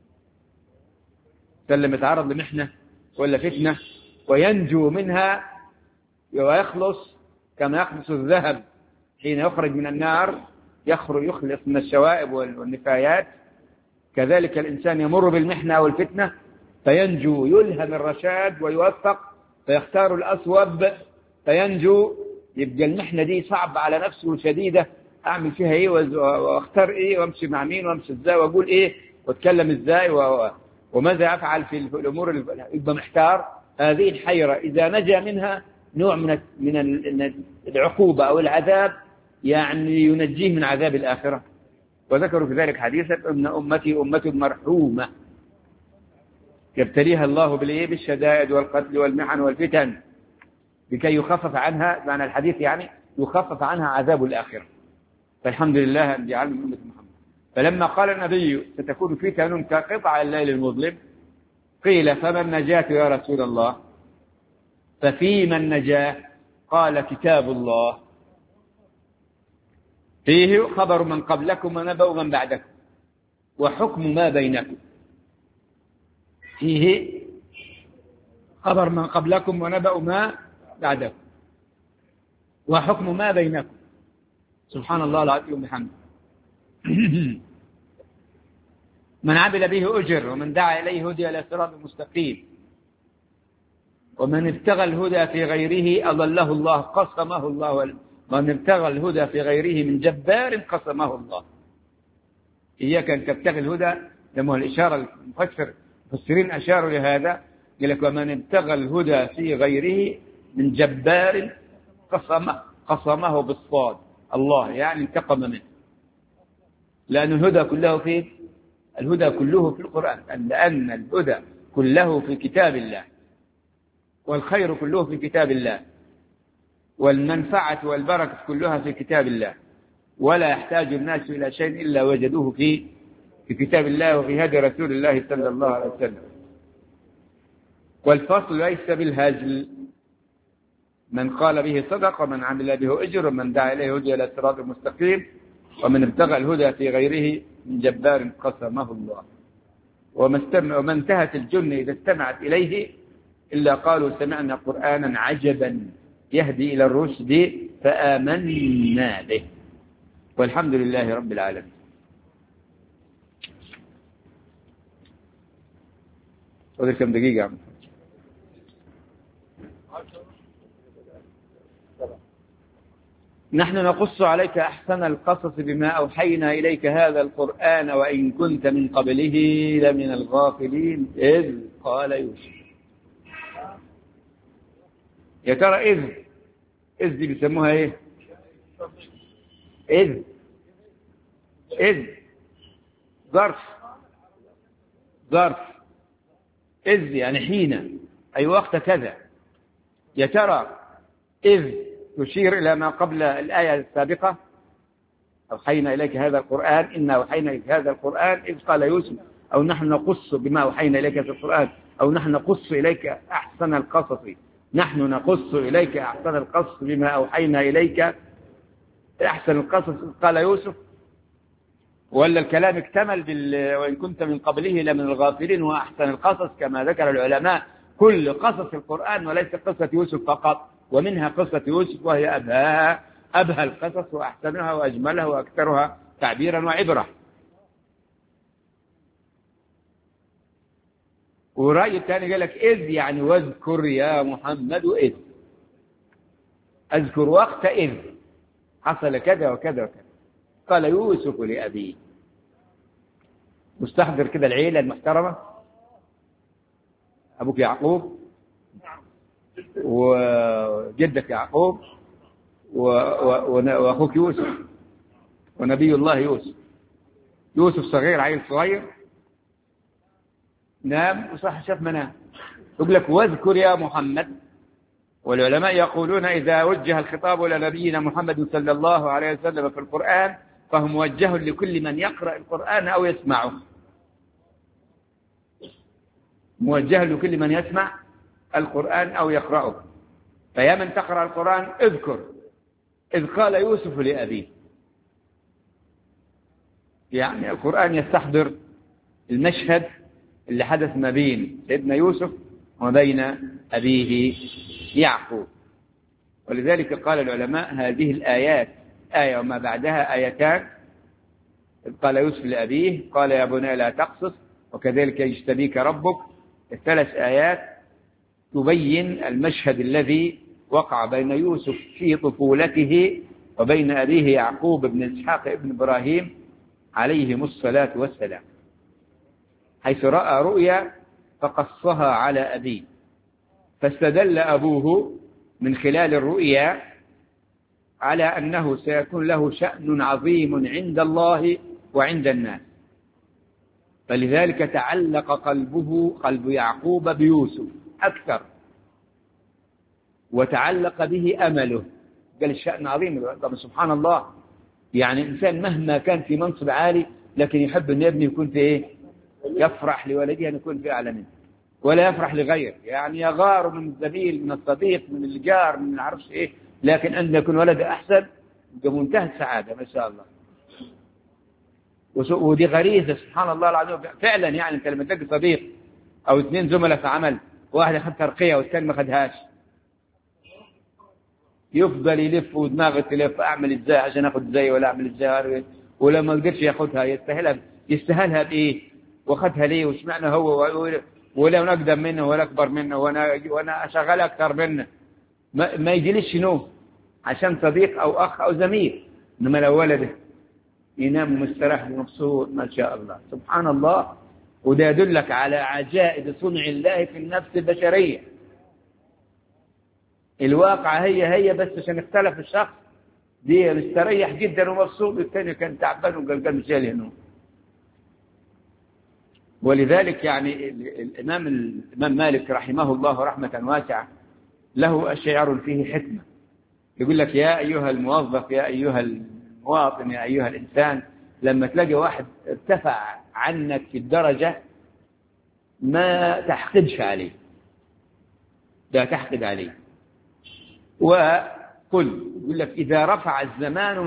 فلما يتعرض لمحنة ولا فتنة وينجو منها ويخلص كما يخلص الذهب حين يخرج من النار، يخلص من الشوائب والنفايات، كذلك الإنسان يمر بالمحنة والفتنة فينجو، يلهم الرشاد ويوفق فيختار الأصوب فينجو. يبقى المحنة دي صعب على نفسه شديدة، أعمل فيها إيه واختار إيه وامشي مع مين وامشي إزاي واقول إيه واتكلم إزاي وماذا أفعل في الأمور يبقى محتار. هذه الحيرة إذا نجا منها نوع من العقوبة أو العذاب، يعني ينجيه من عذاب الآخرة. وذكروا في ذلك حديثا أن أمتي أمة مرحومة يبتليها الله بالشدائد والقتل والمحن والفتن لكي يخفف عنها، معنى الحديث يعني يخفف عنها عذاب الآخرة. فالحمد لله أن جعلنا من أمة محمد. فلما قال النبي ستكون فتن كقطع الليل المظلم، قيل فما النجاة يا رسول الله؟ ففيما النجاة؟ قال كتاب الله فيه خبر من قبلكم ونبأ من بعدكم وحكم ما بينكم. فيه خبر من قبلكم ونبأ ما بعدكم وحكم ما بينكم. سبحان الله العظيم وبحمده. من عمل به أجر ومن دعا إليه هدي إلى صراط مستقيم ومن ابتغى الهدى في غيره أضله الله قسمه الله. من ابتغى الهدى في غيره من جبار قسمه الله. إياك أن تبتغي الهدى، لما الإشارة المفسرين أشاروا لهذا، قال لك ومن ابتغى الهدى في غيره من جبار قسمه بالصاد الله، يعني انتقم منه. لأن الهدى كله في القرآن، لأن الهدى كله في كتاب الله، والخير كله في كتاب الله، والمنفعة والبركة كلها في كتاب الله، ولا يحتاج الناس إلى شيء إلا وجدوه في كتاب الله وفي هدي رسول الله صلى الله عليه وسلم. والفصل ليس بالهزل، من قال به صدق ومن عمل به أجر ومن دعا إليه هدي إلى صراط مستقيم ومن ابتغى الهدى في غيره من جبار قسمه الله. وما انتهت الجن إذا استمعت إليه إلا قالوا سمعنا قرآنا عجبا يهدي إلى الرشد فآمنا به. والحمد لله رب العالمين. هذا كم دقيقة عم؟ نحن نقص عليك أحسن القصص بما أوحينا إليك هذا القرآن وإن كنت من قبله لمن الغافلين إذ قال يوسف. يا ترى إذ دي بيسموها إيه؟ إذ ظرف إذ يعني حين، أي وقت كذا. يا ترى إذ تشير إلى ما قبل الآية السابقة أوحينا إليك هذا القرآن، إنا أوحينا إليك هذا القرآن إذ قال يوسف، أو نحن نقص بما أوحينا إليك هذا القرآن، أو نحن نقص إليك أحسن القصص. نحن نقص إليك أحسن القصص بما أوحينا إليك أحسن القصص إذ قال يوسف. ولا الكلام اكتمل وإن كنت من قبله لمن الغافلين وأحسن القصص كما ذكر العلماء كل قصص القرآن وليس قصة يوسف فقط، ومنها قصة يوسف وهي أبهى القصص وأحسنها وأجملها وأكثرها تعبيرا وعبرة. ورأي الثاني قال لك إذ يعني واذكر يا محمد إذ، أذكر وقت إذ حصل كذا وكذا وكذا قال يوسف لأبيه. مستحضر كده العيلة المحترمة، أبوك يعقوب وجدك يعقوب وأخوك يوسف ونبي الله يوسف صغير، عيل صغير نام وصح شاف منام، يقول لك واذكر يا محمد. والعلماء يقولون إذا وجه الخطاب إلى نبينا محمد صلى الله عليه وسلم في القرآن فهو موجه لكل من يقرأ القرآن أو يسمعه، موجه لكل من يسمع القرآن أو يقرأه. فيا من تقرأ القرآن اذكر إذ قال يوسف لأبيه، يعني القرآن يستحضر المشهد اللي حدث ما بين سيدنا يوسف وبين أبيه يعقوب. ولذلك قال العلماء هذه الآيات آية وما بعدها آيتان. إذ قال يوسف لأبيه قال يا بني لا تقصص وكذلك يجتبيك ربك، الثلاث آيات تبين المشهد الذي وقع بين يوسف في طفولته وبين أبيه يعقوب بن إسحاق ابن إبراهيم عليهم الصلاة والسلام. حيث رأى رؤيا فقصها على أبيه، فاستدل أبوه من خلال الرؤيا على أنه سيكون له شأن عظيم عند الله وعند الناس، فلذلك تعلق قلب يعقوب بيوسف أكثر، وتعلق به أمله. قال الشأن عظيم. طب سبحان الله، يعني إنسان مهما كان في منصب عالي لكن يحب أن ابنه يكون في إيه؟ يفرح لولده أن يكون في أعلى منه، ولا يفرح لغيره، يعني يغار من الزميل، من الصديق، من الجار، من العرفش إيه، لكن أن يكون ولده أحسن بمنتهى السعادة ما شاء الله. ودي غريزة سبحان الله العظيم فعلا. يعني أنت لما تلقى صديق أو اثنين زملاء في عمل، واحد أخذ ترقية والثاني ما أخذهاش، يفضل يلف ودماغه تلف، أعمل إزاي عشان أخذ زي، ولا أعمل إزاي، ولما قدرش يأخذها يستاهلها بإيه، وأخذها ليه، وش معنى هو، ولا أقدم منه ولا أكبر منه، وأنا أشغل أكثر منه، ما يجلس شنو عشان صديق أو أخ أو زميل. إنما لو ولده ينام مستريح ومبسوط ما شاء الله سبحان الله. وده يدلك على عجائب صنع الله في النفس البشرية. الواقع هي بس عشان اختلف الشخص دي مستريح جدا ومبسوط، والثاني كان تعبان وقلقان مش جاي هنا. ولذلك يعني الإمام مالك رحمه الله رحمة واسعة له الشعر فيه حكمة، يقول لك يا أيها الموظف، يا أيها المواطن، يا أيها الإنسان، لما تلاقي واحد ارتفع عنك في الدرجة ما تحقدش عليه، لا تحقد عليه. وقل يقول لك إذا رفع الزمان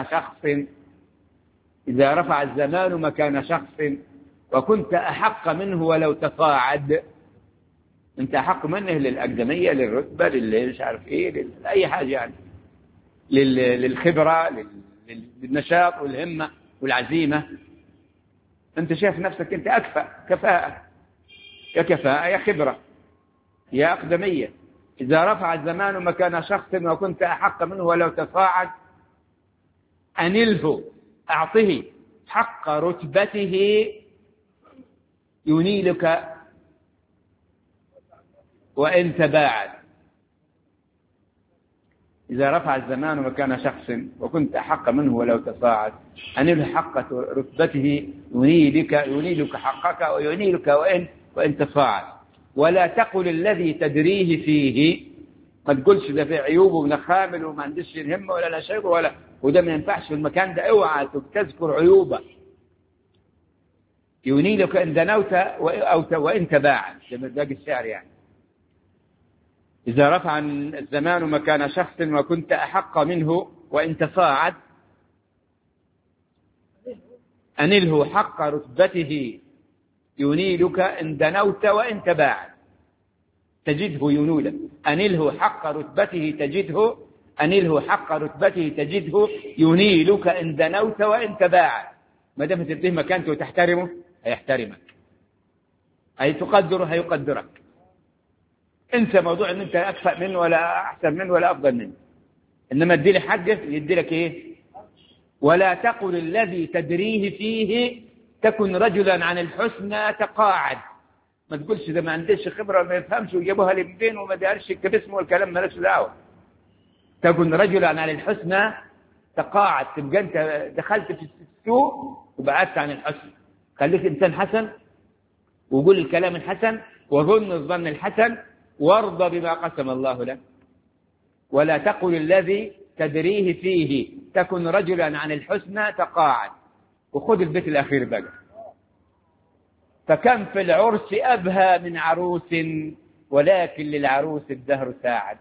مكان شخص وكنت أحق منه ولو تصاعد، أنت أحق منه للأقدمية، للرتبة، مش عارف إيه، لأي حاجة يعني، للخبرة، للنشاط والهمة والعزيمة. أنت شايف نفسك أنت كفاءة يا خبرة يا أقدمية. إذا رفع الزمان مكان شخص وكنت أحق منه ولو تصاعد أنله، أعطه حق رتبته ينيلك وإن تباعد. إذا رفع الزمان مكان شخص وكنت أحق منه ولو تصاعد أنله حق رتبته ينيلك حقك وينيلك وإن تصاعد. ولا تقل الذي تدريه فيه، ما تقولش ده في عيوبه ونخامل وما عندش الهمة ولا لا شيء وده ما ينفعش في المكان ده، اوعى تذكر عيوبه. ينيلك إن دنوت وإن تباعد، ده باقي الشعر يعني. إذا رفع الزمان مكان شخص وكنت أحق منه وإن تصاعد أنله حق رتبته ينيلك إن دنوت وإن تباعد، تجده ينولك. أنله حق رتبته تجده ينيلك إن دنوت وإن تباعد. ما دام تديه مكانته وتحترمه هيحترمك، أي تقدره هيقدرك. انسى موضوع ان انت اكفأ منه ولا احسن منه ولا افضل منه، انما ادي لي حقه يدي لك ايه. ولا تقل الذي تدريه فيه تكن رجلا عن الحسنى تقاعد، ما تقولش ده ما عندش خبره ما يفهمش ويجيبوها لي منين وما دارش يكتب اسمه والكلام مالكش دعوه. تكن رجلا عن الحسنى تقاعد، تبقى انت دخلت في السوء وبعدت عن الحسن. خليك انسان حسن وقول الكلام الحسن وظن الظن الحسن وارضى بما قسم الله لك. ولا تقل الذي تدريه فيه تكن رجلا عن الحسنى تقاعد. وخذ البيت الأخير بقى. فكم في العرس أبهى من عروس ولكن للعروس الدهر ساعد.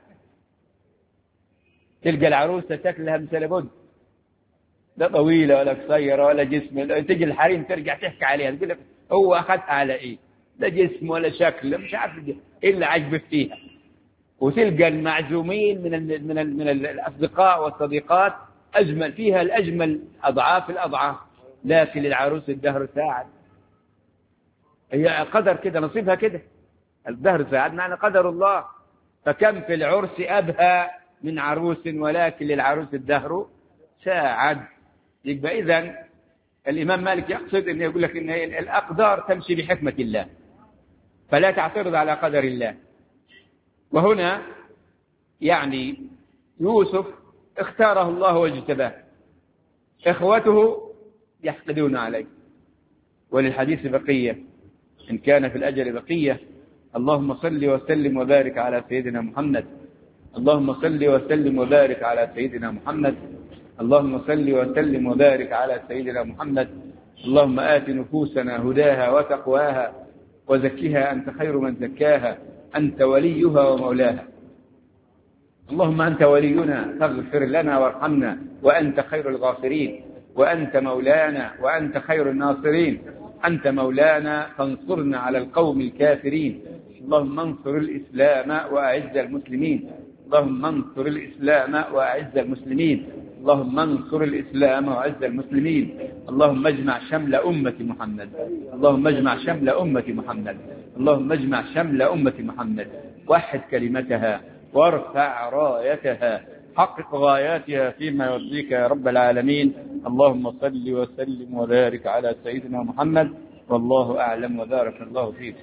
تلقى العروسة شكلها مثل بد، لا طويلة ولا قصيرة ولا جسم، تجي الحريم ترجع تحكي عليها تقول لك هو أخذها على إيه، لا جسم ولا شكل، مش عارف إيه اللي عجبك فيها. وتلقى المعزومين من الأصدقاء والصديقات أجمل فيها الأجمل أضعاف الأضعاف، لكن للعروس الدهر ساعد. هي قدر كده، نصيبها كده، الدهر ساعد معنى قدر الله. فكم في العرس أبهى من عروس ولكن للعروس الدهر ساعد. يبقى إذن الإمام مالك يقصد أن يقول لك أن الأقدار تمشي بحكمة الله، فلا تعترض على قدر الله. وهنا يعني يوسف اختاره الله واجتباه، إخوته يحقدون عليه. وللحديث بقية، إن كان في الأجل بقية. اللهم صل وسلم وبارك على سيدنا محمد. اللهم صل وسلم وبارك على سيدنا محمد. اللهم صل وسلم وبارك على سيدنا محمد. اللهم آت نفوسنا هداها وتقواها وزكها أنت خير من زكاها، أنت وليها ومولاها. اللهم أنت ولينا فاغفر لنا وارحمنا وأنت خير الغافرين، وأنت مولانا وأنت خير الناصرين. أنت مولانا فانصرنا على القوم الكافرين. اللهم انصر الإسلام وأعز المسلمين. اللهم انصر الإسلام وأعز المسلمين. اللهم انصر الإسلام وأعز المسلمين. اللهم اجمع شمل أمة محمد. اللهم اجمع شمل أمة محمد. اللهم اجمع شمل أمة محمد. وحد كلمتها وارفع رايتها، حقق غاياتها فيما يرضيك يا رب العالمين. اللهم صل وسلم وبارك على سيدنا محمد، والله أعلم وبارك الله فيكم.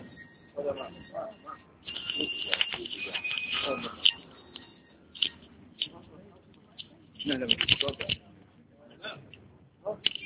لا